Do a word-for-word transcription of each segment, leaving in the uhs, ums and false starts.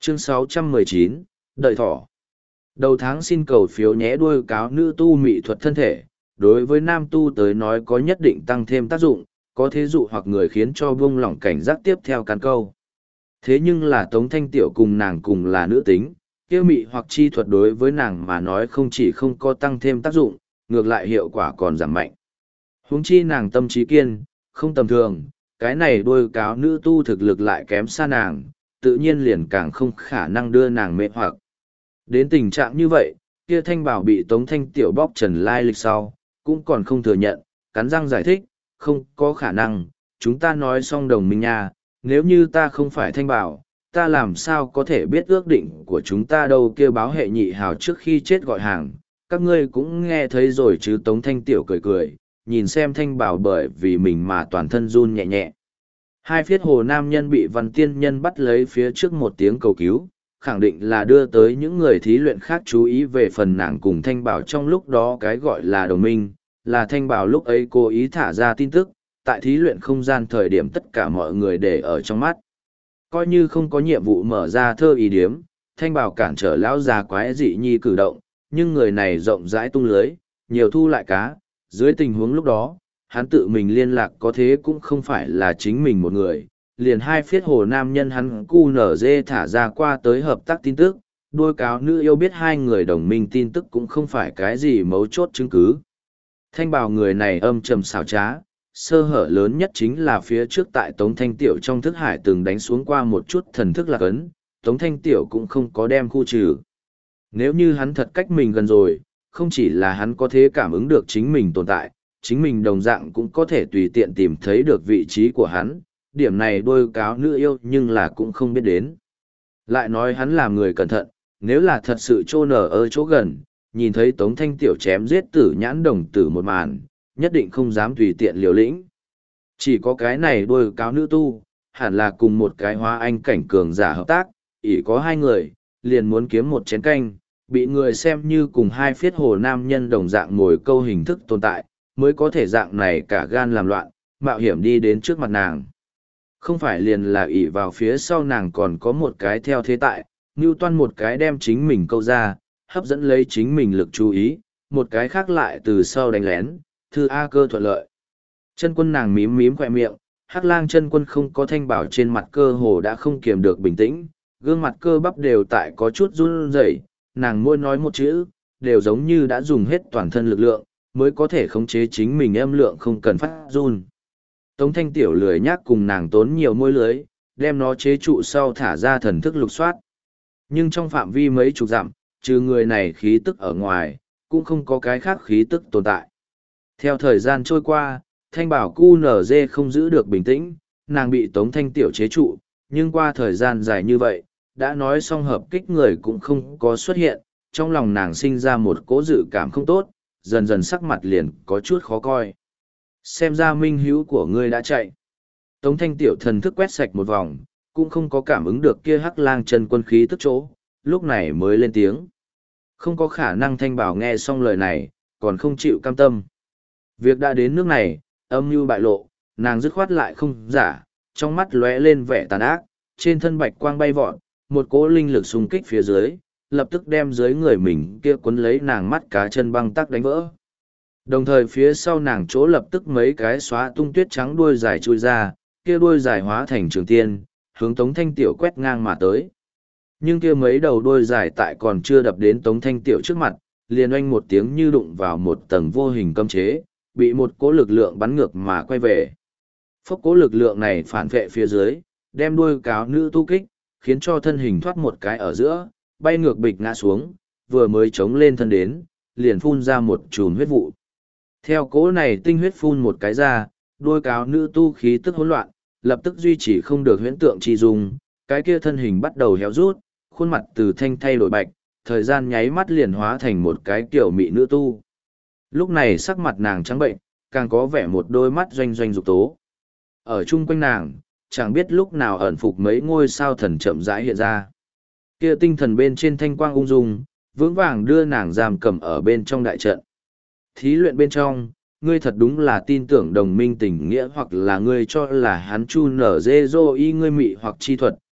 Chương sáu trăm mười chín, Đợi thỏ. Đầu tháng xin cầu phiếu nhé, đuôi cáo nữ tu mỹ thuật thân thể, đối với nam tu tới nói có nhất định tăng thêm tác dụng, có thế dụ hoặc người khiến cho buông lỏng cảnh giác tiếp theo cán câu. Thế nhưng là Tống Thanh Tiểu cùng nàng cùng là nữ tính, kia mị hoặc chi thuật đối với nàng mà nói không chỉ không có tăng thêm tác dụng, ngược lại hiệu quả còn giảm mạnh. Huống chi nàng tâm trí kiên, không tầm thường, cái này đuôi cáo nữ tu thực lực lại kém xa nàng, tự nhiên liền càng không khả năng đưa nàng mê hoặc. Đến tình trạng như vậy, kia Thanh Bảo bị Tống Thanh Tiểu bóc trần lai lịch sau, cũng còn không thừa nhận, cắn răng giải thích, không có khả năng, chúng ta nói xong đồng minh nha, nếu như ta không phải Thanh Bảo, ta làm sao có thể biết ước định của chúng ta đâu. Kia báo hệ nhị hào trước khi chết gọi hàng, các ngươi cũng nghe thấy rồi chứ. Tống Thanh Tiểu cười cười, nhìn xem Thanh Bảo bởi vì mình mà toàn thân run nhẹ nhẹ. Hai phiết hồ nam nhân bị Văn Tiên Nhân bắt lấy phía trước một tiếng cầu cứu, khẳng định là đưa tới những người thí luyện khác chú ý về phần nàng cùng Thanh Bảo trong lúc đó cái gọi là đồng minh, là Thanh Bảo lúc ấy cố ý thả ra tin tức, tại thí luyện không gian thời điểm tất cả mọi người để ở trong mắt. Coi như không có nhiệm vụ mở ra thơ ý điếm, Thanh Bảo cản trở lão già quái dị nhi cử động, nhưng người này rộng rãi tung lưới, nhiều thu lại cá, dưới tình huống lúc đó, hắn tự mình liên lạc có thế cũng không phải là chính mình một người, liền hai phiết hồ nam nhân hắn cu nở dê thả ra qua tới hợp tác tin tức, đuôi cáo nữ yêu biết hai người đồng minh tin tức cũng không phải cái gì mấu chốt chứng cứ. Thanh Bảo người này âm trầm xảo trá, sơ hở lớn nhất chính là phía trước tại Tống Thanh Tiểu trong thức hải từng đánh xuống qua một chút thần thức lạc ấn, Tống Thanh Tiểu cũng không có đem khu trừ. Nếu như hắn thật cách mình gần rồi, không chỉ là hắn có thể cảm ứng được chính mình tồn tại, chính mình đồng dạng cũng có thể tùy tiện tìm thấy được vị trí của hắn, điểm này đôi cáo nữ yêu nhưng là cũng không biết đến. Lại nói hắn làm người cẩn thận, nếu là thật sự trô nở ở chỗ gần, nhìn thấy Tống Thanh Tiểu chém giết tử nhãn đồng tử một màn, nhất định không dám tùy tiện liều lĩnh. Chỉ có cái này đôi cáo nữ tu, hẳn là cùng một cái hóa anh cảnh cường giả hợp tác, ỷ có hai người, liền muốn kiếm một chén canh, bị người xem như cùng hai phiết hồ nam nhân đồng dạng ngồi câu hình thức tồn tại, mới có thể dạng này cả gan làm loạn, mạo hiểm đi đến trước mặt nàng. Không phải liền là ỷ vào phía sau nàng còn có một cái theo thế tại, như toan một cái đem chính mình câu ra, hấp dẫn lấy chính mình lực chú ý, một cái khác lại từ sau đánh lén, thư A Cơ thuận lợi. Chân quân nàng mím mím khỏe miệng, Hắc Lang chân quân không có Thanh Bảo trên mặt cơ hồ đã không kiềm được bình tĩnh, gương mặt cơ bắp đều tại có chút run rẩy, nàng môi nói một chữ, đều giống như đã dùng hết toàn thân lực lượng, mới có thể khống chế chính mình âm lượng không cần phát run. Tống Thanh Tiểu lười nhác cùng nàng tốn nhiều môi lưới, đem nó chế trụ sau thả ra thần thức lục soát. Nhưng trong phạm vi mấy chục dặm, trừ người này khí tức ở ngoài, cũng không có cái khác khí tức tồn tại. Theo thời gian trôi qua, Thanh Bảo cu nở dê không giữ được bình tĩnh, nàng bị Tống Thanh Tiểu chế trụ, nhưng qua thời gian dài như vậy, đã nói xong hợp kích người cũng không có xuất hiện, trong lòng nàng sinh ra một cố dự cảm không tốt, dần dần sắc mặt liền có chút khó coi. Xem ra minh hữu của ngươi đã chạy. Tống Thanh Tiểu thần thức quét sạch một vòng, cũng không có cảm ứng được kia Hắc Lang chân quân khí tức chỗ, lúc này mới lên tiếng. Không có khả năng. Thanh Bảo nghe xong lời này, còn không chịu cam tâm. Việc đã đến nước này, âm mưu bại lộ, nàng dứt khoát lại không giả, trong mắt lóe lên vẻ tàn ác, trên thân bạch quang bay vọt, một cỗ linh lực xung kích phía dưới, lập tức đem dưới người mình kia cuốn lấy nàng mắt cá chân băng tắc đánh vỡ. Đồng thời phía sau nàng chỗ lập tức mấy cái xóa tung tuyết trắng đuôi dài chui ra, kia đuôi dài hóa thành trường tiên, hướng Tống Thanh Tiểu quét ngang mà tới. Nhưng kia mấy đầu đuôi dài tại còn chưa đập đến Tống Thanh Tiểu trước mặt, liền oanh một tiếng như đụng vào một tầng vô hình cấm chế, bị một cỗ lực lượng bắn ngược mà quay về. Phốc cỗ lực lượng này phản vệ phía dưới, đem đuôi cáo nữ tu kích, khiến cho thân hình thoát một cái ở giữa, bay ngược bịch ngã xuống, vừa mới chống lên thân đến, liền phun ra một chùm huyết vụ. Theo cỗ này tinh huyết phun một cái ra, đuôi cáo nữ tu khí tức hỗn loạn, lập tức duy trì không được huyễn tượng chi dung, cái kia thân hình bắt đầu héo rút, khuôn mặt từ thanh thay đổi bạch, thời gian nháy mắt liền hóa thành một cái kiểu mị nữ tu. Lúc này sắc mặt nàng trắng bệnh, càng có vẻ một đôi mắt doanh doanh dục tố. Ở chung quanh nàng, chẳng biết lúc nào ẩn phục mấy ngôi sao thần chậm rãi hiện ra. Kia tinh thần bên trên thanh quang ung dung, vững vàng đưa nàng giam cầm ở bên trong đại trận. Thí luyện bên trong, ngươi thật đúng là tin tưởng đồng minh tình nghĩa, hoặc là ngươi cho là hắn chu nở dê dô y ngươi mị hoặc chi thuật,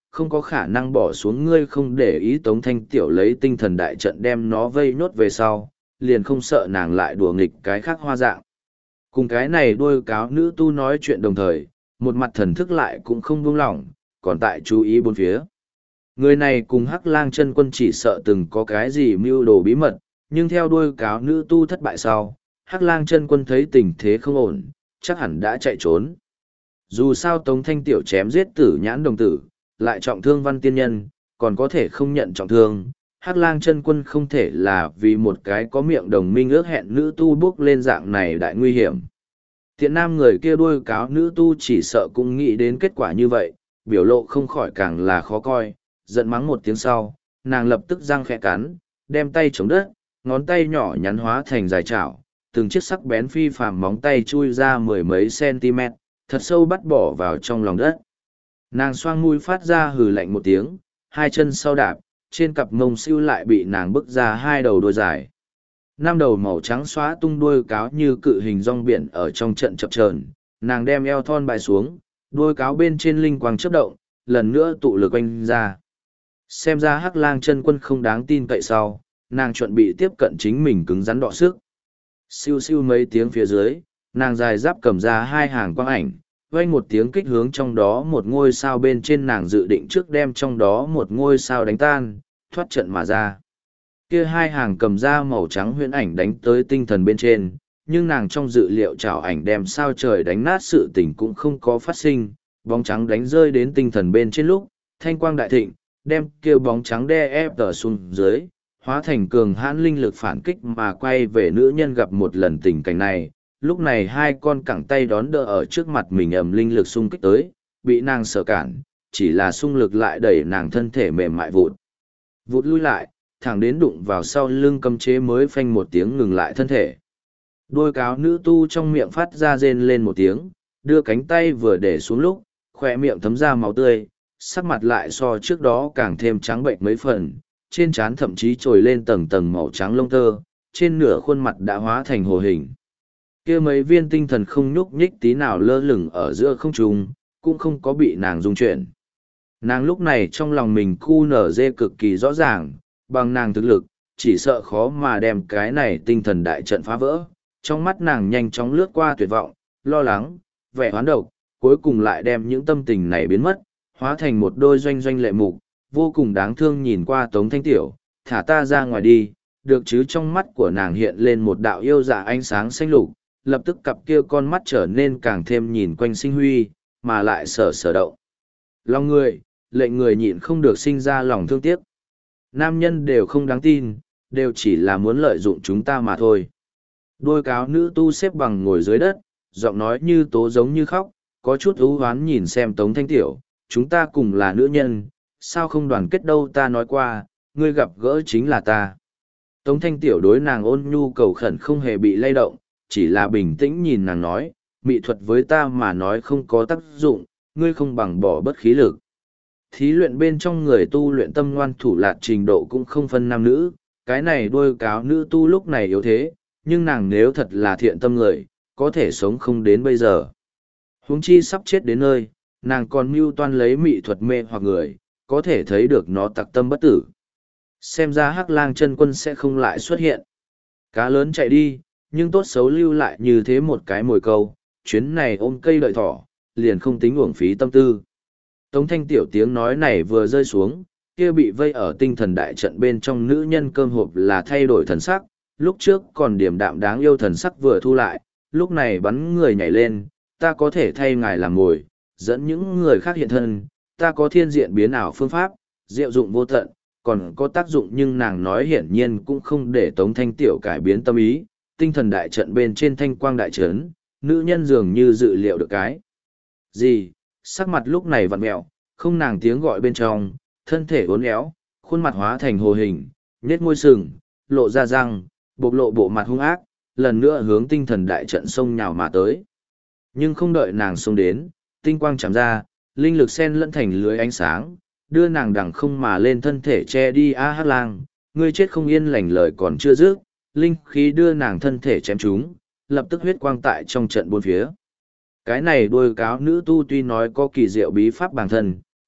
không có khả năng bỏ xuống ngươi không để ý. Tống Thanh Tiểu lấy tinh thần đại trận đem nó vây nốt về sau, liền không sợ nàng lại đùa nghịch cái khác hoa dạng. Cùng cái này đuôi cáo nữ tu nói chuyện đồng thời, một mặt thần thức lại cũng không buông lỏng, còn tại chú ý bốn phía. Người này cùng Hắc Lang chân quân chỉ sợ từng có cái gì mưu đồ bí mật, nhưng theo đuôi cáo nữ tu thất bại sau, Hắc Lang chân quân thấy tình thế không ổn, chắc hẳn đã chạy trốn. Dù sao Tống Thanh Tiểu chém giết tử nhãn đồng tử, lại trọng thương văn tiên nhân, còn có thể không nhận trọng thương. Hắc Lang chân quân không thể là vì một cái có miệng đồng minh ước hẹn nữ tu bước lên dạng này đại nguy hiểm. Tiện nam người kia đuôi cáo nữ tu chỉ sợ cũng nghĩ đến kết quả như vậy, biểu lộ không khỏi càng là khó coi, giận mắng một tiếng sau, nàng lập tức răng khẽ cắn, đem tay chống đất, ngón tay nhỏ nhắn hóa thành dài chảo, từng chiếc sắc bén phi phàm móng tay chui ra mười mấy cm, thật sâu bắt bỏ vào trong lòng đất. Nàng xoang mũi phát ra hừ lạnh một tiếng, hai chân sau đạp, trên cặp mông siêu lại bị nàng bức ra hai đầu đuôi dài. Năm đầu màu trắng xóa tung đuôi cáo như cự hình rong biển ở trong trận chập chờn, nàng đem eo thon bài xuống, đuôi cáo bên trên linh quang chớp động, lần nữa tụ lực oanh ra. Xem ra Hắc Lang chân quân không đáng tin cậy sau, nàng chuẩn bị tiếp cận chính mình cứng rắn đọ sức. Siêu siêu mấy tiếng phía dưới, nàng dài giáp cầm ra hai hàng quang ảnh, vang một tiếng kích hướng trong đó một ngôi sao bên trên, nàng dự định trước đem trong đó một ngôi sao đánh tan, thoát trận mà ra. Kia hai hàng cầm ra màu trắng huyễn ảnh đánh tới tinh thần bên trên, nhưng nàng trong dự liệu trảo ảnh đem sao trời đánh nát sự tình cũng không có phát sinh, bóng trắng đánh rơi đến tinh thần bên trên lúc, thanh quang đại thịnh, đem kia bóng trắng đe ép tờ xuống dưới, hóa thành cường hãn linh lực phản kích mà quay về nữ nhân. Gặp một lần tình cảnh này, lúc này hai con cẳng tay đón đỡ ở trước mặt mình ầm linh lực xung kích tới, bị nàng sợ cản, chỉ là xung lực lại đẩy nàng thân thể mềm mại vụt. Vụt lui lại, thẳng đến đụng vào sau lưng cấm chế mới phanh một tiếng ngừng lại thân thể. Đôi cáo nữ tu trong miệng phát ra rên lên một tiếng, đưa cánh tay vừa để xuống lúc, khỏe miệng thấm ra máu tươi, sắc mặt lại so trước đó càng thêm trắng bệnh mấy phần, trên trán thậm chí trồi lên tầng tầng màu trắng lông tơ, trên nửa khuôn mặt đã hóa thành hồ hình. Kia mấy viên tinh thần không nhúc nhích tí nào lơ lửng ở giữa không trung, cũng không có bị nàng rung chuyển. Nàng lúc này trong lòng mình cu nở dê cực kỳ rõ ràng, bằng nàng thực lực, chỉ sợ khó mà đem cái này tinh thần đại trận phá vỡ. Trong mắt nàng nhanh chóng lướt qua tuyệt vọng, lo lắng, vẻ hoán độc, cuối cùng lại đem những tâm tình này biến mất, hóa thành một đôi doanh doanh lệ mục, vô cùng đáng thương nhìn qua Tống Thanh Tiểu, thả ta ra ngoài đi, được chứ. Trong mắt của nàng hiện lên một đạo yêu dạ ánh sáng xanh lục, lập tức cặp kia con mắt trở nên càng thêm nhìn quanh sinh huy, mà lại sở sở động. Lòng người, lệnh người nhịn không được sinh ra lòng thương tiếc. Nam nhân đều không đáng tin, đều chỉ là muốn lợi dụng chúng ta mà thôi. Đôi cáo nữ tu xếp bằng ngồi dưới đất, giọng nói như tố giống như khóc, có chút ưu hoán nhìn xem Tống Thanh Tiểu, chúng ta cùng là nữ nhân, sao không đoàn kết đâu, ta nói qua, ngươi gặp gỡ chính là ta. Tống Thanh Tiểu đối nàng ôn nhu cầu khẩn không hề bị lay động, chỉ là bình tĩnh nhìn nàng nói, mỹ thuật với ta mà nói không có tác dụng, ngươi không bằng bỏ bất khí lực. Thí luyện bên trong người tu luyện tâm ngoan thủ lạt trình độ cũng không phân nam nữ, cái này đôi cáo nữ tu lúc này yếu thế, nhưng nàng nếu thật là thiện tâm người, có thể sống không đến bây giờ. Huống chi sắp chết đến nơi, nàng còn mưu toan lấy mỹ thuật mê hoặc người, có thể thấy được nó tặc tâm bất tử. Xem ra Hắc Lang chân quân sẽ không lại xuất hiện. Cá lớn chạy đi, nhưng tốt xấu lưu lại như thế một cái mồi câu, chuyến này ôm cây đợi thỏ, liền không tính uổng phí tâm tư. Tống Thanh Tiểu tiếng nói này vừa rơi xuống, kia bị vây ở tinh thần đại trận bên trong nữ nhân cơm hộp là thay đổi thần sắc, lúc trước còn điềm đạm đáng yêu thần sắc vừa thu lại, lúc này bắn người nhảy lên, ta có thể thay ngài làm mồi, dẫn những người khác hiện thân, ta có thiên diện biến ảo phương pháp, diệu dụng vô tận, còn có tác dụng. Nhưng nàng nói hiển nhiên cũng không để Tống Thanh Tiểu cải biến tâm ý, tinh thần đại trận bên trên thanh quang đại trấn, nữ nhân dường như dự liệu được cái gì, sắc mặt lúc này vặn mẹo, không nàng tiếng gọi bên trong, thân thể uốn éo, khuôn mặt hóa thành hồ hình, nhếch môi sừng, lộ ra răng, bộc lộ bộ mặt hung ác, lần nữa hướng tinh thần đại trận xông nhào mà tới. Nhưng không đợi nàng xông đến, tinh quang chạm ra, linh lực sen lẫn thành lưới ánh sáng, đưa nàng đằng không mà lên thân thể che đi. A Hắc Lang, ngươi chết không yên lành lời còn chưa dứt, linh khí đưa nàng thân thể chém trúng, lập tức huyết quang tại trong trận bốn phía. Cái này đôi cáo nữ tu tuy nói có kỳ diệu bí pháp bản thân,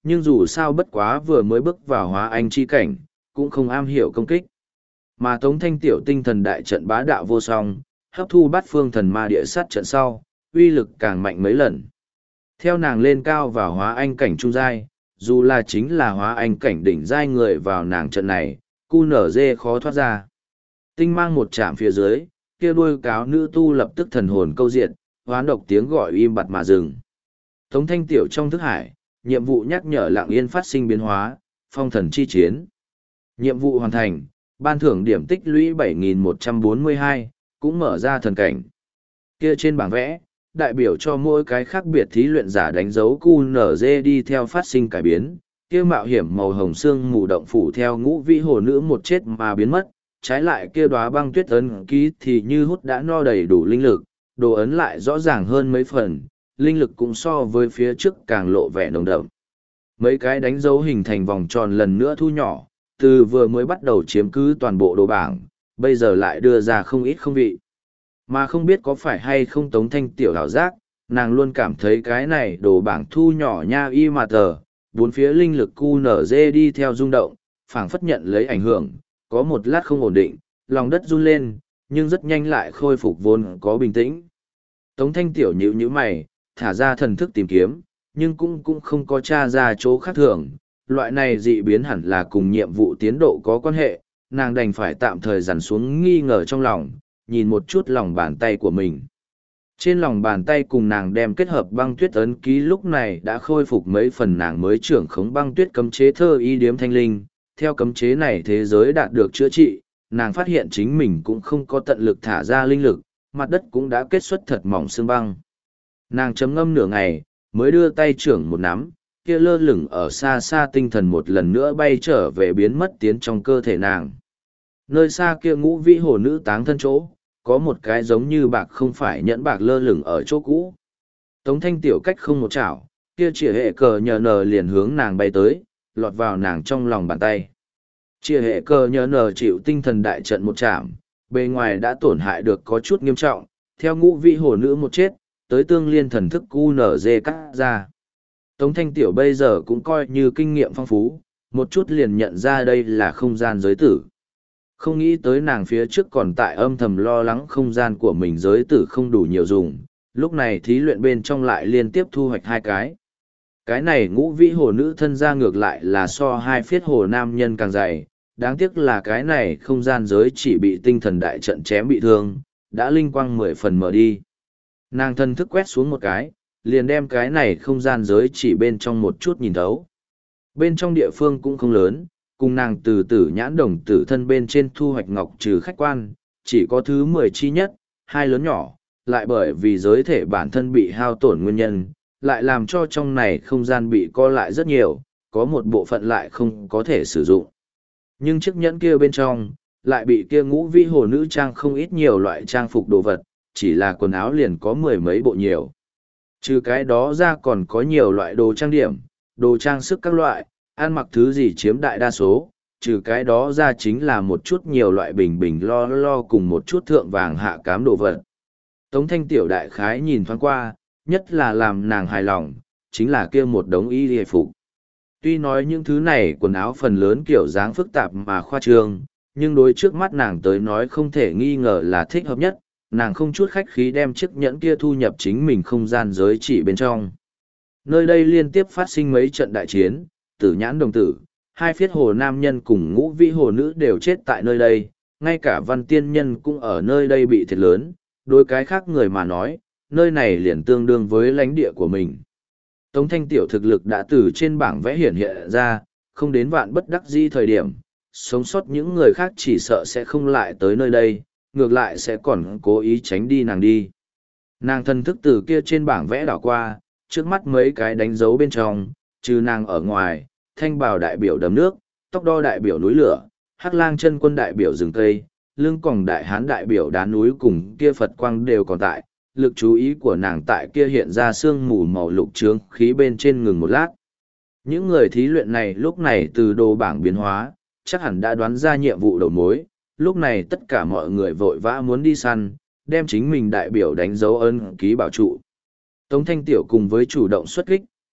nhưng dù sao bất quá vừa mới bước vào hóa anh chi cảnh, cũng không am hiểu công kích. Mà Tống Thanh Tiểu tinh thần đại trận bá đạo vô song, hấp thu bát phương thần ma địa sát trận sau, uy lực càng mạnh mấy lần. Theo nàng lên cao vào hóa anh cảnh trung giai, dù là chính là hóa anh cảnh đỉnh giai người vào nàng trận này, cu nở dê khó thoát ra. Tinh mang một chạm phía dưới, kia đuôi cáo nữ tu lập tức thần hồn câu diện, hoán độc tiếng gọi im bặt mà dừng. Tống Thanh Tiểu trong thức hải, nhiệm vụ nhắc nhở lặng yên phát sinh biến hóa, phong thần chi chiến. Nhiệm vụ hoàn thành, ban thưởng điểm tích lũy bảy nghìn một trăm bốn mươi hai, cũng mở ra thần cảnh. Kia trên bảng vẽ, đại biểu cho mỗi cái khác biệt thí luyện giả đánh dấu cu nở dê đi theo phát sinh cải biến. Kia mạo hiểm màu hồng xương mù động phủ theo ngũ vĩ hồ nữ một chết mà biến mất, trái lại kia đóa băng tuyết ấn ký thì như hút đã no đầy đủ linh lực, đồ ấn lại rõ ràng hơn mấy phần, linh lực cũng so với phía trước càng lộ vẻ nồng đậm. Mấy cái đánh dấu hình thành vòng tròn lần nữa thu nhỏ, từ vừa mới bắt đầu chiếm cứ toàn bộ đồ bảng, bây giờ lại đưa ra không ít không vị. Mà không biết có phải hay không Tống Thanh Tiểu hảo giác, nàng luôn cảm thấy cái này đồ bảng thu nhỏ nha y mà tờ, bốn phía linh lực cu nở dê đi theo rung động, phảng phất nhận lấy ảnh hưởng, có một lát không ổn định, lòng đất run lên, nhưng rất nhanh lại khôi phục vốn có bình tĩnh. Tống Thanh Tiểu nhíu nhíu mày, thả ra thần thức tìm kiếm, nhưng cũng cũng không có tra ra chỗ khác thường. Loại này dị biến hẳn là cùng nhiệm vụ tiến độ có quan hệ, nàng đành phải tạm thời dằn xuống nghi ngờ trong lòng, nhìn một chút lòng bàn tay của mình. Trên lòng bàn tay cùng nàng đem kết hợp băng tuyết ấn ký lúc này đã khôi phục mấy phần nàng mới trưởng khống băng tuyết cấm chế thơ y điếm thanh linh. Theo cấm chế này thế giới đạt được chữa trị, nàng phát hiện chính mình cũng không có tận lực thả ra linh lực, mặt đất cũng đã kết xuất thật mỏng xương băng. Nàng chấm ngâm nửa ngày, mới đưa tay trưởng một nắm, kia lơ lửng ở xa xa tinh thần một lần nữa bay trở về biến mất tiến trong cơ thể nàng. Nơi xa kia ngũ vĩ hồ nữ táng thân chỗ, có một cái giống như bạc không phải nhẫn bạc lơ lửng ở chỗ cũ. Tống Thanh Tiểu cách không một chảo, kia chỉ hệ cờ nhờ nờ liền hướng nàng bay tới, lọt vào nàng trong lòng bàn tay. Chia hệ cờ nhờ nờ chịu tinh thần đại trận một chạm, bề ngoài đã tổn hại được có chút nghiêm trọng, theo ngũ vị hồ nữ một chết, tới tương liên thần thức cu nở dê cắt ra. Tống Thanh Tiểu bây giờ cũng coi như kinh nghiệm phong phú, một chút liền nhận ra đây là không gian giới tử. Không nghĩ tới nàng phía trước còn tại âm thầm lo lắng không gian của mình giới tử không đủ nhiều dùng, lúc này thí luyện bên trong lại liên tiếp thu hoạch hai cái. Cái này ngũ vĩ hồ nữ thân ra ngược lại là so hai phiết hồ nam nhân càng dày, đáng tiếc là cái này không gian giới chỉ bị tinh thần đại trận chém bị thương, đã linh quang mười phần mở đi. Nàng thân thức quét xuống một cái, liền đem cái này không gian giới chỉ bên trong một chút nhìn thấu. Bên trong địa phương cũng không lớn, cùng nàng từ tử nhãn đồng tử thân bên trên thu hoạch ngọc trừ khách quan, chỉ có thứ mười chi nhất, hai lớn nhỏ, lại bởi vì giới thể bản thân bị hao tổn nguyên nhân, lại làm cho trong này không gian bị co lại rất nhiều, có một bộ phận lại không có thể sử dụng. Nhưng chiếc nhẫn kia bên trong, lại bị kia ngũ vĩ hồ nữ trang không ít nhiều loại trang phục đồ vật, chỉ là quần áo liền có mười mấy bộ nhiều. Trừ cái đó ra còn có nhiều loại đồ trang điểm, đồ trang sức các loại, ăn mặc thứ gì chiếm đại đa số, trừ cái đó ra chính là một chút nhiều loại bình bình lo lo cùng một chút thượng vàng hạ cám đồ vật. Tống Thanh Tiểu đại khái nhìn thoáng qua, nhất là làm nàng hài lòng, chính là kia một đống y hề phục. Tuy nói những thứ này quần áo phần lớn kiểu dáng phức tạp mà khoa trương, nhưng đối trước mắt nàng tới nói không thể nghi ngờ là thích hợp nhất, nàng không chút khách khí đem chiếc nhẫn kia thu nhập chính mình không gian giới chỉ bên trong. Nơi đây liên tiếp phát sinh mấy trận đại chiến, tử nhãn đồng tử, hai phiết hồ nam nhân cùng ngũ vĩ hồ nữ đều chết tại nơi đây, ngay cả văn tiên nhân cũng ở nơi đây bị thiệt lớn, đối cái khác người mà nói, nơi này liền tương đương với lãnh địa của mình. Tống Thanh Tiểu thực lực đã từ trên bảng vẽ hiển hiện ra, không đến vạn bất đắc dĩ thời điểm, sống sót những người khác chỉ sợ sẽ không lại tới nơi đây, ngược lại sẽ còn cố ý tránh đi nàng đi. Nàng thân thức từ kia trên bảng vẽ đảo qua, trước mắt mấy cái đánh dấu bên trong, trừ nàng ở ngoài, thanh bào đại biểu đầm nước, tóc đo đại biểu núi lửa, hắc lang chân quân đại biểu rừng cây, lưng còng đại hán đại biểu đá núi cùng kia Phật quang đều còn tại. Lực chú ý của nàng tại kia hiện ra sương mù màu lục trướng khí bên trên ngừng một lát. Những người thí luyện này lúc này từ đồ bảng biến hóa, chắc hẳn đã đoán ra nhiệm vụ đầu mối, lúc này tất cả mọi người vội vã muốn đi săn, đem chính mình đại biểu đánh dấu ấn ký bảo trụ. Tống Thanh Tiểu cùng với chủ động xuất kích,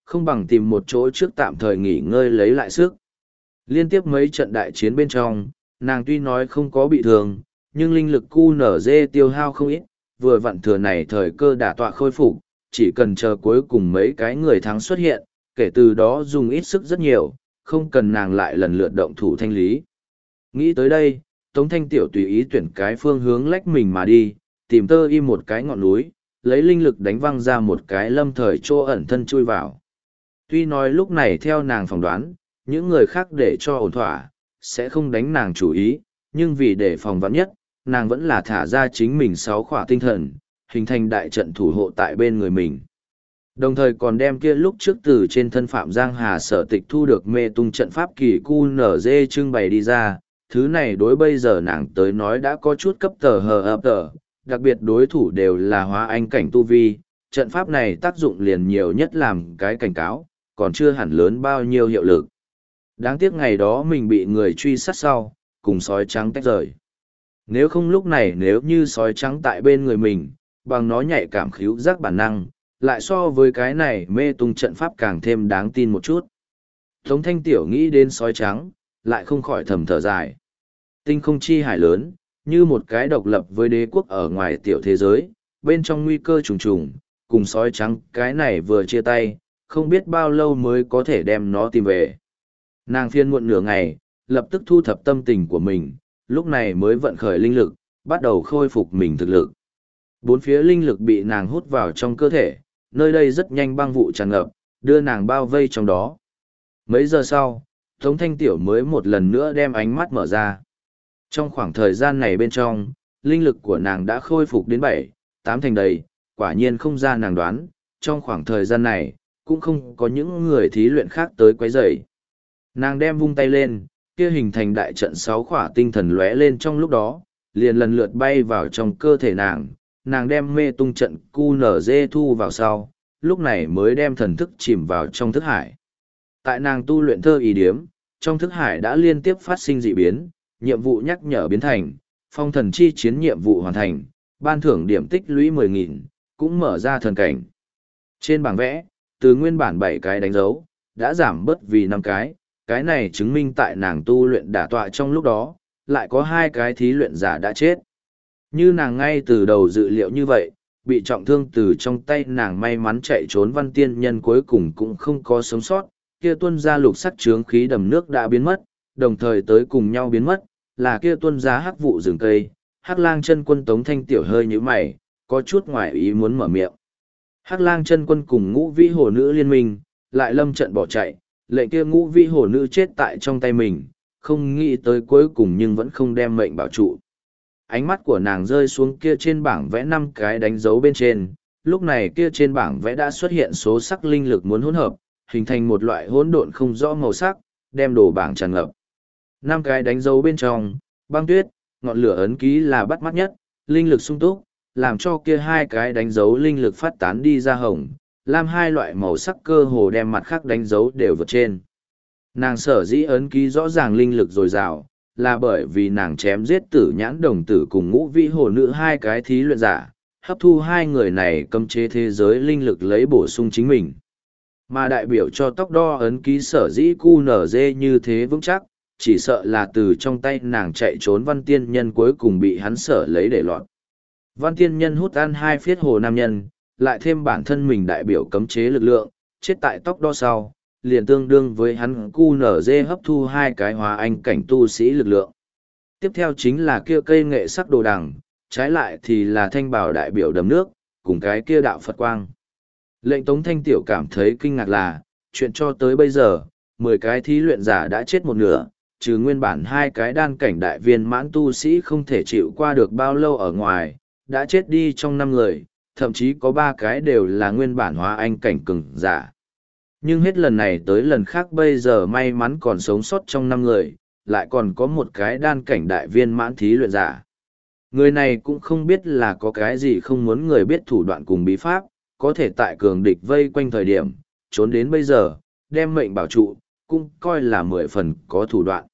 không bằng tìm một chỗ trước tạm thời nghỉ ngơi lấy lại sức. Liên tiếp mấy trận đại chiến bên trong, nàng tuy nói không có bị thương, nhưng linh lực cu nở dê tiêu hao không ít, vừa vặn thừa này thời cơ đả tọa khôi phục, chỉ cần chờ cuối cùng mấy cái người thắng xuất hiện, kể từ đó dùng ít sức rất nhiều, không cần nàng lại lần lượt động thủ thanh lý. Nghĩ tới đây, Tống Thanh Tiểu tùy ý tuyển cái phương hướng lách mình mà đi, tìm tơ im một cái ngọn núi, lấy linh lực đánh văng ra một cái lâm thời chỗ ẩn thân chui vào. Tuy nói lúc này theo nàng phỏng đoán, những người khác để cho ổn thỏa, sẽ không đánh nàng chủ ý, nhưng vì để phòng vắn nhất, nàng vẫn là thả ra chính mình sáu khỏa tinh thần, hình thành đại trận thủ hộ tại bên người mình. Đồng thời còn đem kia lúc trước từ trên thân Phạm Giang Hà sở tịch thu được mê tung trận pháp kỳ cu nở dê trưng bày đi ra, thứ này đối bây giờ nàng tới nói đã có chút cấp tờ hờ ập tờ, đặc biệt đối thủ đều là hóa anh cảnh tu vi, trận pháp này tác dụng liền nhiều nhất làm cái cảnh cáo, còn chưa hẳn lớn bao nhiêu hiệu lực. Đáng tiếc ngày đó mình bị người truy sát sau, cùng sói trắng tách rời. Nếu không lúc này nếu như sói trắng tại bên người mình, bằng nó nhạy cảm khíu giác bản năng, lại so với cái này mê tung trận pháp càng thêm đáng tin một chút. Tống Thanh Tiểu nghĩ đến sói trắng, lại không khỏi thầm thở dài. Tinh không chi hải lớn, như một cái độc lập với đế quốc ở ngoài tiểu thế giới, bên trong nguy cơ trùng trùng, cùng sói trắng cái này vừa chia tay, không biết bao lâu mới có thể đem nó tìm về. Nàng phiên muộn nửa ngày, lập tức thu thập tâm tình của mình, lúc này mới vận khởi linh lực, bắt đầu khôi phục mình thực lực. Bốn phía linh lực bị nàng hút vào trong cơ thể, nơi đây rất nhanh băng vụ tràn ngập, đưa nàng bao vây trong đó. Mấy giờ sau, Tống Thanh Tiểu mới một lần nữa đem ánh mắt mở ra. Trong khoảng thời gian này bên trong, linh lực của nàng đã khôi phục đến bảy, tám thành đầy, quả nhiên không ra nàng đoán, trong khoảng thời gian này, cũng không có những người thí luyện khác tới quấy rầy. Nàng đem vung tay lên, kia hình thành đại trận sáu khỏa tinh thần lóe lên trong lúc đó, liền lần lượt bay vào trong cơ thể nàng, nàng đem mê tung trận cu nở dê thu vào sau, lúc này mới đem thần thức chìm vào trong thức hải. Tại nàng tu luyện thơ ý điếm, trong thức hải đã liên tiếp phát sinh dị biến, nhiệm vụ nhắc nhở biến thành, phong thần chi chiến nhiệm vụ hoàn thành, ban thưởng điểm tích lũy mười nghìn, cũng mở ra thần cảnh. Trên bảng vẽ, từ nguyên bản bảy cái đánh dấu, đã giảm bớt vì năm cái, cái này chứng minh tại nàng tu luyện đả tọa trong lúc đó, lại có hai cái thí luyện giả đã chết. Như nàng ngay từ đầu dự liệu như vậy, bị trọng thương từ trong tay nàng may mắn chạy trốn văn tiên nhân cuối cùng cũng không có sống sót, kia tuân ra lục sắc trướng khí đầm nước đã biến mất, đồng thời tới cùng nhau biến mất, là kia tuân ra hắc vụ rừng cây, hắc lang chân quân Tống Thanh Tiểu hơi như mày, có chút ngoài ý muốn mở miệng. Hắc lang chân quân cùng ngũ vĩ hồ nữ liên minh, lại lâm trận bỏ chạy, lệnh kia ngũ vĩ hồ nữ chết tại trong tay mình, không nghĩ tới cuối cùng nhưng vẫn không đem mệnh bảo trụ. Ánh mắt của nàng rơi xuống kia trên bảng vẽ năm cái đánh dấu bên trên, lúc này kia trên bảng vẽ đã xuất hiện số sắc linh lực muốn hỗn hợp, hình thành một loại hỗn độn không rõ màu sắc, đem đồ bảng tràn ngập. Năm cái đánh dấu bên trong, băng tuyết, ngọn lửa ấn ký là bắt mắt nhất, linh lực sung túc, làm cho kia hai cái đánh dấu linh lực phát tán đi ra hồng, làm hai loại màu sắc cơ hồ đem mặt khác đánh dấu đều vượt trên. Nàng sở dĩ ấn ký rõ ràng linh lực dồi dào, là bởi vì nàng chém giết tử nhãn đồng tử cùng ngũ vĩ hồ nữ hai cái thí luyện giả, hấp thu hai người này cấm chế thế giới linh lực lấy bổ sung chính mình. Mà đại biểu cho tóc đo ấn ký sở dĩ cu nở dê như thế vững chắc, chỉ sợ là từ trong tay nàng chạy trốn văn tiên nhân cuối cùng bị hắn sở lấy để lọt. Văn tiên nhân hút ăn hai phiết hồ nam nhân, lại thêm bản thân mình đại biểu cấm chế lực lượng, chết tại tóc đo sau, liền tương đương với hắn cu nở dê hấp thu hai cái hóa anh cảnh tu sĩ lực lượng. Tiếp theo chính là kia cây nghệ sắc đồ đằng, trái lại thì là thanh bảo đại biểu đầm nước, cùng cái kia đạo Phật quang. Lệnh Tống Thanh Tiểu cảm thấy kinh ngạc là, chuyện cho tới bây giờ, mười cái thí luyện giả đã chết một nửa, trừ nguyên bản hai cái đan cảnh đại viên mãn tu sĩ không thể chịu qua được bao lâu ở ngoài, đã chết đi trong năm người, thậm chí có ba cái đều là nguyên bản hóa anh cảnh cường giả. Nhưng hết lần này tới lần khác bây giờ may mắn còn sống sót trong năm người, lại còn có một cái đan cảnh đại viên mãn thí luyện giả. Người này cũng không biết là có cái gì không muốn người biết thủ đoạn cùng bí pháp, có thể tại cường địch vây quanh thời điểm, trốn đến bây giờ, đem mệnh bảo trụ, cũng coi là mười phần có thủ đoạn.